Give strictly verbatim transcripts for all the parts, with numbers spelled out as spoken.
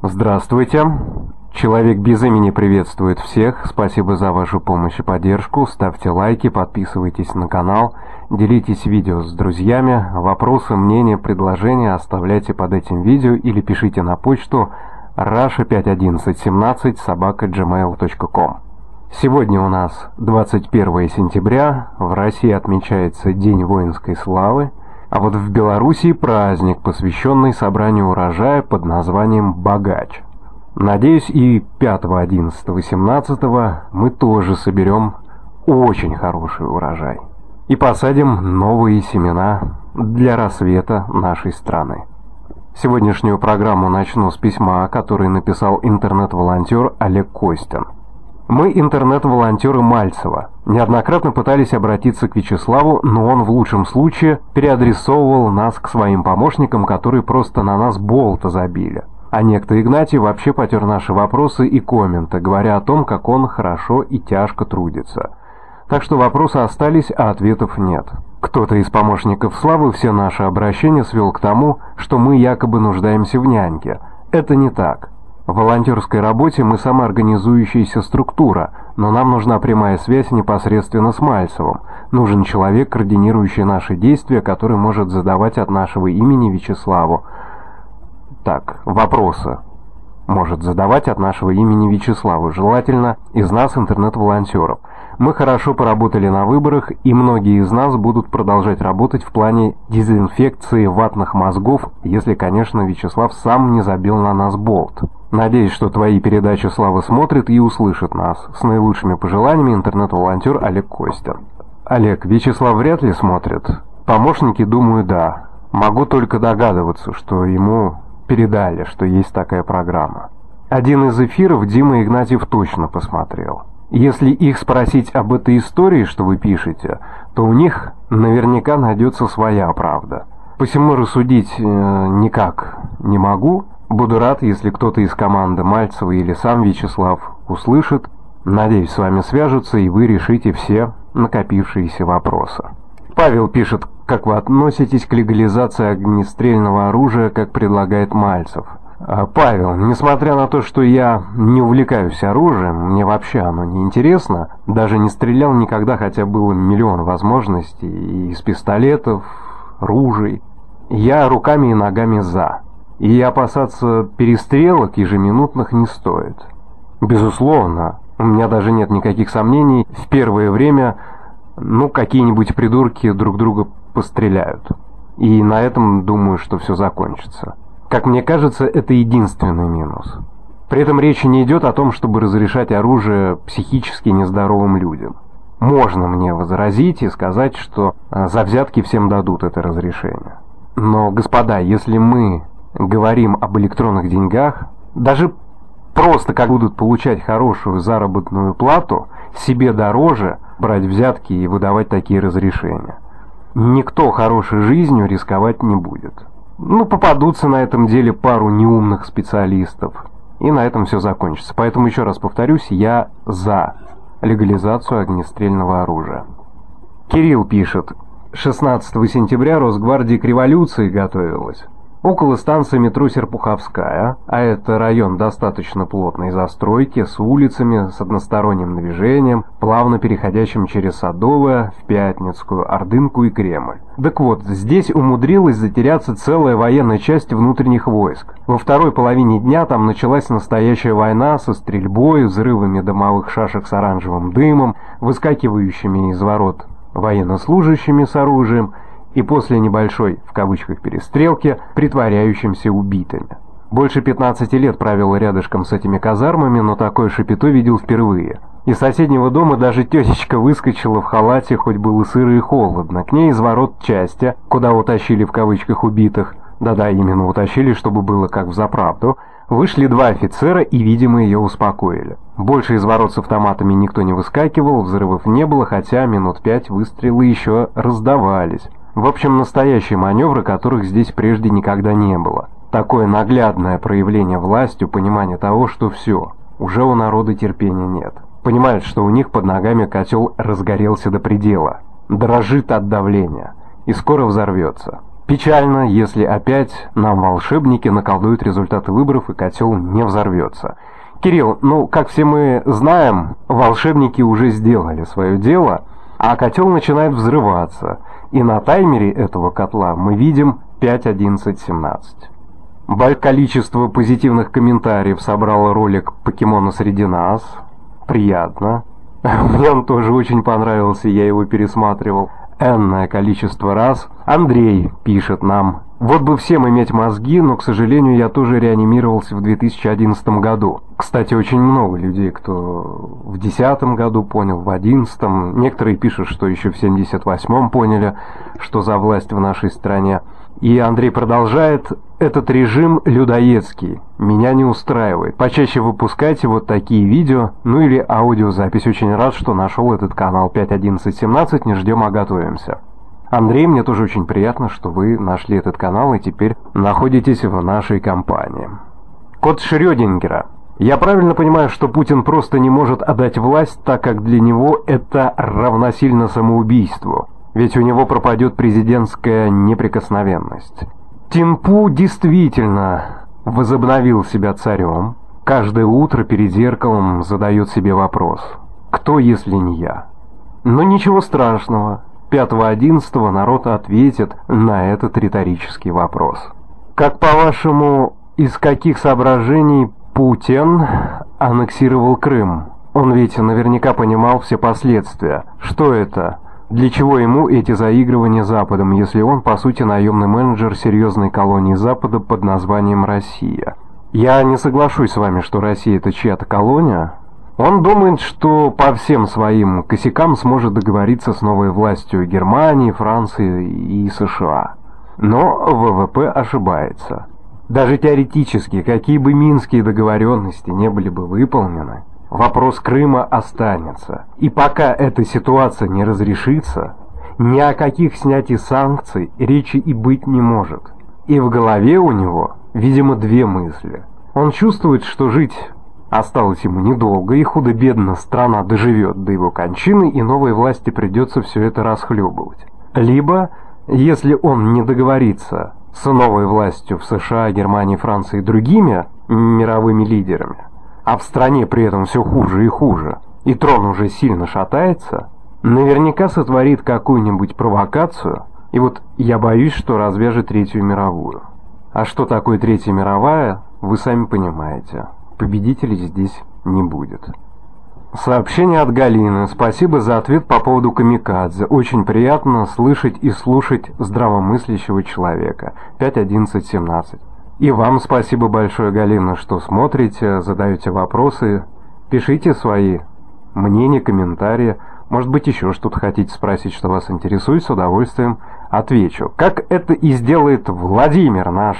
Здравствуйте. Человек без имени приветствует всех. Спасибо за вашу помощь и поддержку. Ставьте лайки, подписывайтесь на канал, делитесь видео с друзьями. Вопросы, мнения, предложения оставляйте под этим видео или пишите на почту раша пять одиннадцать семнадцать собака джимейл точка ком. Сегодня у нас двадцать первое сентября. В России отмечается День воинской славы. А вот в Белоруссии праздник, посвященный собранию урожая под названием «Богач». Надеюсь, и пятого, одиннадцатого, семнадцатого мы тоже соберем очень хороший урожай и посадим новые семена для рассвета нашей страны. Сегодняшнюю программу начну с письма, который написал интернет-волонтер Олег Костин. Мы интернет-волонтеры Мальцева. Неоднократно пытались обратиться к Вячеславу, но он в лучшем случае переадресовывал нас к своим помощникам, которые просто на нас болта забили. А некто Игнатий вообще потер наши вопросы и комменты, говоря о том, как он хорошо и тяжко трудится. Так что вопросы остались, а ответов нет. Кто-то из помощников Славы все наши обращения свел к тому, что мы якобы нуждаемся в няньке. Это не так. В волонтерской работе мы самоорганизующаяся структура, но нам нужна прямая связь непосредственно с Мальцевым. Нужен человек, координирующий наши действия, который может задавать от нашего имени Вячеславу. Так, вопросы. Может задавать от нашего имени Вячеславу, желательно из нас, интернет-волонтеров. Мы хорошо поработали на выборах, и многие из нас будут продолжать работать в плане дезинфекции ватных мозгов, если, конечно, Вячеслав сам не забил на нас болт. Надеюсь, что твои передачи Слава смотрит и услышит нас. С наилучшими пожеланиями, интернет-волонтер Олег Костин. Олег, Вячеслав вряд ли смотрит. Помощники, думаю, да. Могу только догадываться, что ему передали, что есть такая программа. Один из эфиров Дима Игнатьев точно посмотрел. Если их спросить об этой истории, что вы пишете, то у них наверняка найдется своя правда. Посему рассудить э, никак не могу. Буду рад, если кто-то из команды Мальцева или сам Вячеслав услышит. Надеюсь, с вами свяжутся, и вы решите все накопившиеся вопросы. Павел пишет, как вы относитесь к легализации огнестрельного оружия, как предлагает Мальцев. Павел, несмотря на то, что я не увлекаюсь оружием, мне вообще оно не интересно, даже не стрелял никогда, хотя было миллион возможностей и из пистолетов, ружей, я руками и ногами за. И опасаться перестрелок ежеминутных не стоит. Безусловно, у меня даже нет никаких сомнений, в первое время, ну, какие-нибудь придурки друг друга постреляют. И на этом, думаю, что все закончится. Как мне кажется, это единственный минус. При этом речи не идет о том, чтобы разрешать оружие психически нездоровым людям. Можно мне возразить и сказать, что за взятки всем дадут это разрешение. Но, господа, если мы говорим об электронных деньгах, даже просто как будут получать хорошую заработную плату, себе дороже брать взятки и выдавать такие разрешения. Никто хорошей жизнью рисковать не будет. Ну, попадутся на этом деле пару неумных специалистов, и на этом все закончится. Поэтому, еще раз повторюсь, я за легализацию огнестрельного оружия. Кирилл пишет, шестнадцатого сентября Росгвардия к революции готовилась. Около станции метро Серпуховская, а это район достаточно плотной застройки, с улицами, с односторонним движением, плавно переходящим через Садовое, в Пятницкую, Ордынку и Кремль. Так вот, здесь умудрилась затеряться целая военная часть внутренних войск. Во второй половине дня там началась настоящая война со стрельбой, взрывами дымовых шашек с оранжевым дымом, выскакивающими из ворот военнослужащими с оружием, и после небольшой, в кавычках, перестрелки, притворяющимся убитыми. Больше пятнадцати лет правил рядышком с этими казармами, но такое шапито видел впервые. Из соседнего дома даже тетечка выскочила в халате, хоть было сыро и холодно. К ней из ворот части, куда утащили в кавычках убитых, да-да, именно утащили, чтобы было как взаправду, вышли два офицера и, видимо, ее успокоили. Больше из ворот с автоматами никто не выскакивал, взрывов не было, хотя минут пять выстрелы еще раздавались. В общем, настоящие маневры, которых здесь прежде никогда не было. Такое наглядное проявление властью, понимание того, что все, уже у народа терпения нет. Понимают, что у них под ногами котел разгорелся до предела, дрожит от давления и скоро взорвется. Печально, если опять нам волшебники наколдуют результаты выборов и котел не взорвется. Кирилл, ну, как все мы знаем, волшебники уже сделали свое дело, а котел начинает взрываться. И на таймере этого котла мы видим пять одиннадцать семнадцать. Большое количество позитивных комментариев собрал ролик «Покемона среди нас». Приятно. Мне он тоже очень понравился, я его пересматривал энное количество раз. Андрей пишет нам: вот бы всем иметь мозги, но, к сожалению, я тоже реанимировался в две тысячи одиннадцатом году. Кстати, очень много людей, кто в две тысячи десятом году понял, в две тысячи одиннадцатом. Некоторые пишут, что еще в семьдесят восьмом поняли, что за власть в нашей стране. И Андрей продолжает: этот режим людоедский, меня не устраивает. Почаще выпускайте вот такие видео, ну или аудиозапись. Очень рад, что нашел этот канал пять одиннадцать семнадцать, не ждем, а готовимся. Андрей, мне тоже очень приятно, что вы нашли этот канал и теперь находитесь в нашей компании. Код Шрёдингера. Я правильно понимаю, что Путин просто не может отдать власть, так как для него это равносильно самоубийству? Ведь у него пропадет президентская неприкосновенность. Тинпу действительно возобновил себя царем. Каждое утро перед зеркалом задает себе вопрос: кто, если не я? Но ничего страшного. пятого одиннадцатого народ ответит на этот риторический вопрос. Как по-вашему, из каких соображений Путин аннексировал Крым? Он ведь наверняка понимал все последствия. Что это? Для чего ему эти заигрывания Западом, если он, по сути, наемный менеджер серьезной колонии Запада под названием Россия? Я не соглашусь с вами, что Россия — это чья-то колония. Он думает, что по всем своим косякам сможет договориться с новой властью Германии, Франции и США. Но ВВП ошибается. Даже теоретически, какие бы минские договоренности не были бы выполнены, вопрос Крыма останется. И пока эта ситуация не разрешится, ни о каких снятии санкций речи и быть не может. И в голове у него, видимо, две мысли. Он чувствует, что жить осталось ему недолго, и худо-бедно страна доживет до его кончины, и новой власти придется все это расхлебывать. Либо, если он не договорится с новой властью в США, Германии, Франции и другими мировыми лидерами, а в стране при этом все хуже и хуже, и трон уже сильно шатается, наверняка сотворит какую-нибудь провокацию, и вот я боюсь, что развяжет Третью мировую. А что такое Третья мировая, вы сами понимаете. Победителей здесь не будет. Сообщение от Галины. Спасибо за ответ по поводу камикадзе. Очень приятно слышать и слушать здравомыслящего человека. пять одиннадцать семнадцать. И вам спасибо большое, Галина, что смотрите, задаете вопросы, пишите свои мнения, комментарии. Может быть, еще что-то хотите спросить, что вас интересует, с удовольствием отвечу. Как это и сделает Владимир, наш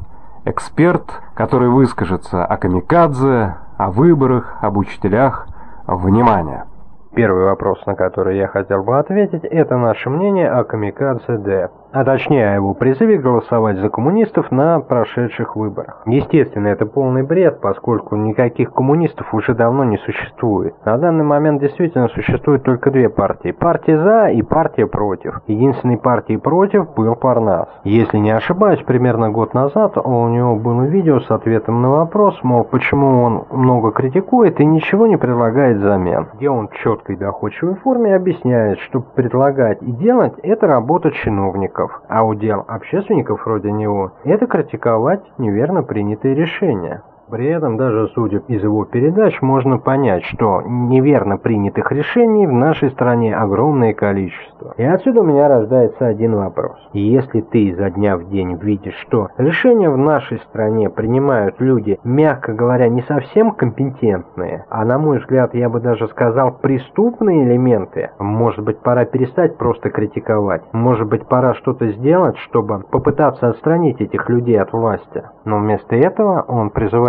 эксперт, который выскажется о камикадзе, о выборах, об учителях. Внимание! Первый вопрос, на который я хотел бы ответить, это наше мнение о камикадзе Д, а точнее о его призыве голосовать за коммунистов на прошедших выборах. Естественно, это полный бред, поскольку никаких коммунистов уже давно не существует. На данный момент действительно существует только две партии. Партия «За» и партия «Против». Единственной партией «Против» был Парнас. Если не ошибаюсь, примерно год назад у него было видео с ответом на вопрос, мол, почему он много критикует и ничего не предлагает взамен, где он четко и доходчивой форме объясняет, что предлагать и делать – это работа чиновников, а удел общественников вроде него – это критиковать неверно принятые решения. При этом, даже судя из его передач, можно понять, что неверно принятых решений в нашей стране огромное количество. И отсюда у меня рождается один вопрос. Если ты изо дня в день видишь, что решения в нашей стране принимают люди, мягко говоря, не совсем компетентные, а на мой взгляд, я бы даже сказал, преступные элементы, может быть, пора перестать просто критиковать. Может быть, пора что-то сделать, чтобы попытаться отстранить этих людей от власти. Но вместо этого он призывает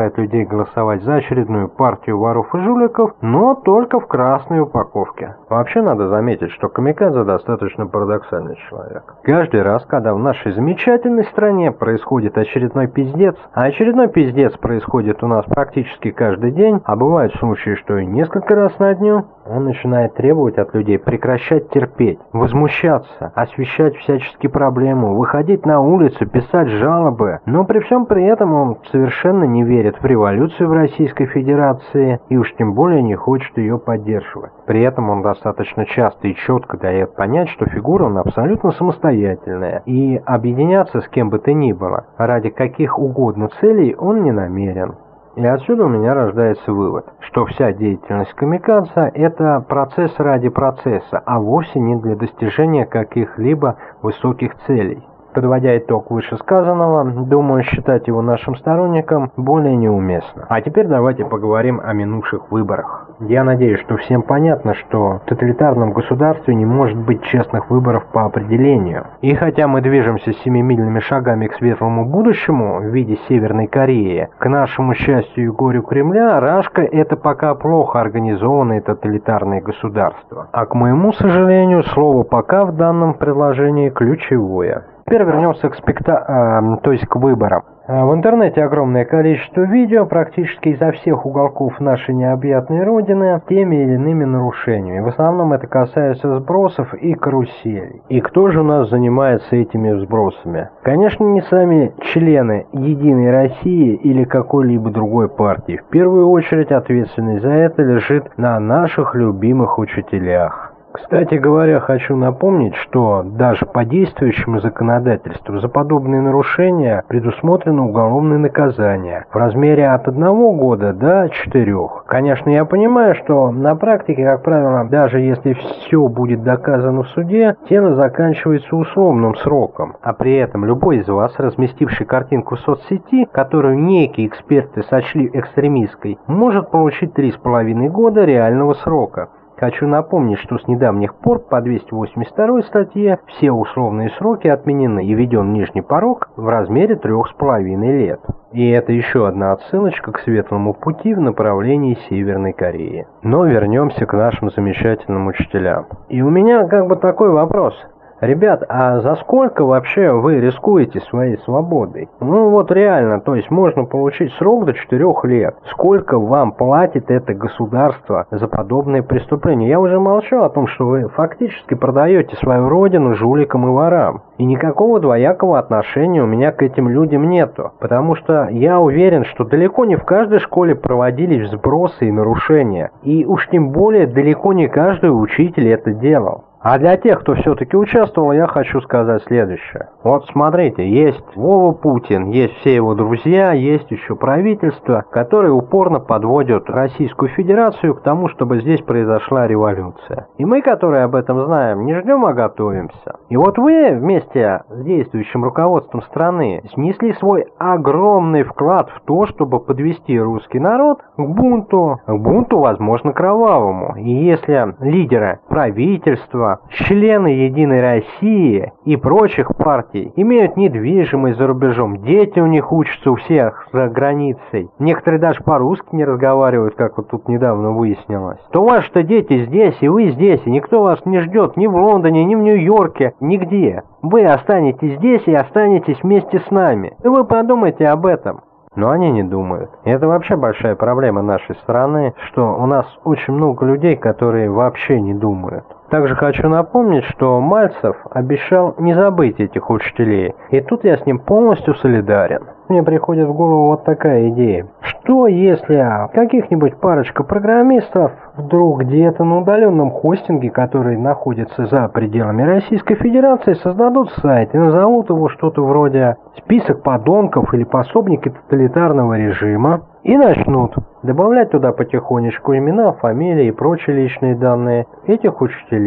призывает людей голосовать за очередную партию воров и жуликов, но только в красной упаковке. Вообще надо заметить, что Камикадзе достаточно парадоксальный человек. Каждый раз, когда в нашей замечательной стране происходит очередной пиздец, а очередной пиздец происходит у нас практически каждый день, а бывают случаи, что и несколько раз на дню, он начинает требовать от людей прекращать терпеть, возмущаться, освещать всяческие проблемы, выходить на улицу, писать жалобы. Но при всем при этом он совершенно не верит в революцию в Российской Федерации и уж тем более не хочет ее поддерживать. При этом он достаточно часто и четко дает понять, что фигура он абсолютно самостоятельная и объединяться с кем бы то ни было ради каких угодно целей он не намерен. И отсюда у меня рождается вывод, что вся деятельность Камикадзе – это процесс ради процесса, а вовсе не для достижения каких-либо высоких целей. Подводя итог вышесказанного, думаю, считать его нашим сторонником более неуместно. А теперь давайте поговорим о минувших выборах. Я надеюсь, что всем понятно, что в тоталитарном государстве не может быть честных выборов по определению. И хотя мы движемся семимильными шагами к светлому будущему в виде Северной Кореи, к нашему счастью и горю Кремля, Рашка – это пока плохо организованные тоталитарные государства. А к моему сожалению, слово «пока» в данном предложении ключевое. Теперь вернемся к спекта... э, то есть к выборам. В интернете огромное количество видео практически изо всех уголков нашей необъятной родины с теми или иными нарушениями. В основном это касается сбросов и каруселей. И кто же у нас занимается этими сбросами? Конечно, не сами члены Единой России или какой-либо другой партии. В первую очередь ответственность за это лежит на наших любимых учителях. Кстати говоря, хочу напомнить, что даже по действующему законодательству за подобные нарушения предусмотрено уголовное наказание в размере от одного года до четырех. Конечно, я понимаю, что на практике, как правило, даже если все будет доказано в суде, дело заканчивается условным сроком. А при этом любой из вас, разместивший картинку в соцсети, которую некие эксперты сочли экстремистской, может получить три с половиной года реального срока. Хочу напомнить, что с недавних пор по двести восемьдесят второй статье все условные сроки отменены и введен нижний порог в размере трех с половиной лет. И это еще одна отсылочка к светлому пути в направлении Северной Кореи. Но вернемся к нашим замечательным учителям. И у меня как бы такой вопрос. Ребят, а за сколько вообще вы рискуете своей свободой? Ну вот реально, то есть можно получить срок до четырех лет. Сколько вам платит это государство за подобные преступления? Я уже молчу о том, что вы фактически продаете свою родину жуликам и ворам. И никакого двоякого отношения у меня к этим людям нету. Потому что я уверен, что далеко не в каждой школе проводились сбросы и нарушения. И уж тем более далеко не каждый учитель это делал. А для тех, кто все-таки участвовал, я хочу сказать следующее. Вот смотрите, есть Вова Путин, есть все его друзья, есть еще правительство, которые упорно подводят Российскую Федерацию к тому, чтобы здесь произошла революция. И мы, которые об этом знаем, не ждем, а готовимся. И вот вы вместе с действующим руководством страны внесли свой огромный вклад в то, чтобы подвести русский народ к бунту, к бунту, возможно, кровавому. И если лидеры правительства, члены Единой России и прочих партий имеют недвижимость за рубежом, дети у них учатся у всех за границей, некоторые даже по-русски не разговаривают, как вот тут недавно выяснилось, то ваши-то дети здесь, и вы здесь, и никто вас не ждет ни в Лондоне, ни в Нью-Йорке, нигде. Вы останетесь здесь и останетесь вместе с нами. И вы подумайте об этом. Но они не думают. И это вообще большая проблема нашей страны, что у нас очень много людей, которые вообще не думают. Также хочу напомнить, что Мальцев обещал не забыть этих учителей. И тут я с ним полностью солидарен. Мне приходит в голову вот такая идея. Что если каких-нибудь парочка программистов вдруг где-то на удаленном хостинге, который находится за пределами Российской Федерации, создадут сайт и назовут его что-то вроде «Список подонков» или «Пособники тоталитарного режима» и начнут добавлять туда потихонечку имена, фамилии и прочие личные данные этих учителей.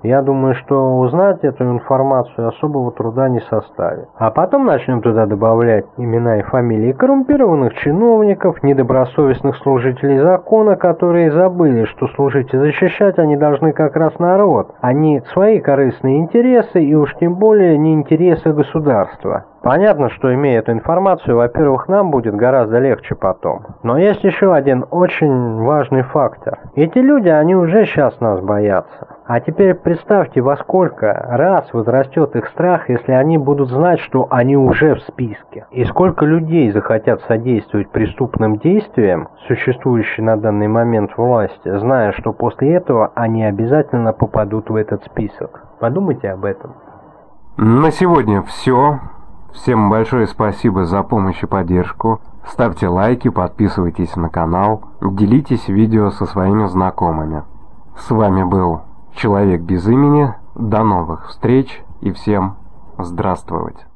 Я думаю, что узнать эту информацию особого труда не составит. А потом начнем туда добавлять имена и фамилии коррумпированных чиновников, недобросовестных служителей закона, которые забыли, что служить и защищать они должны как раз народ, а не свои корыстные интересы и уж тем более не интересы государства. Понятно, что, имея эту информацию, во-первых, нам будет гораздо легче потом. Но есть еще один очень важный фактор. Эти люди, они уже сейчас нас боятся. А теперь представьте, во сколько раз возрастет их страх, если они будут знать, что они уже в списке. И сколько людей захотят содействовать преступным действиям, существующей на данный момент власти, зная, что после этого они обязательно попадут в этот список. Подумайте об этом. На сегодня все. Всем большое спасибо за помощь и поддержку. Ставьте лайки, подписывайтесь на канал, делитесь видео со своими знакомыми. С вами был Человек без имени. До новых встреч и всем здравствовать.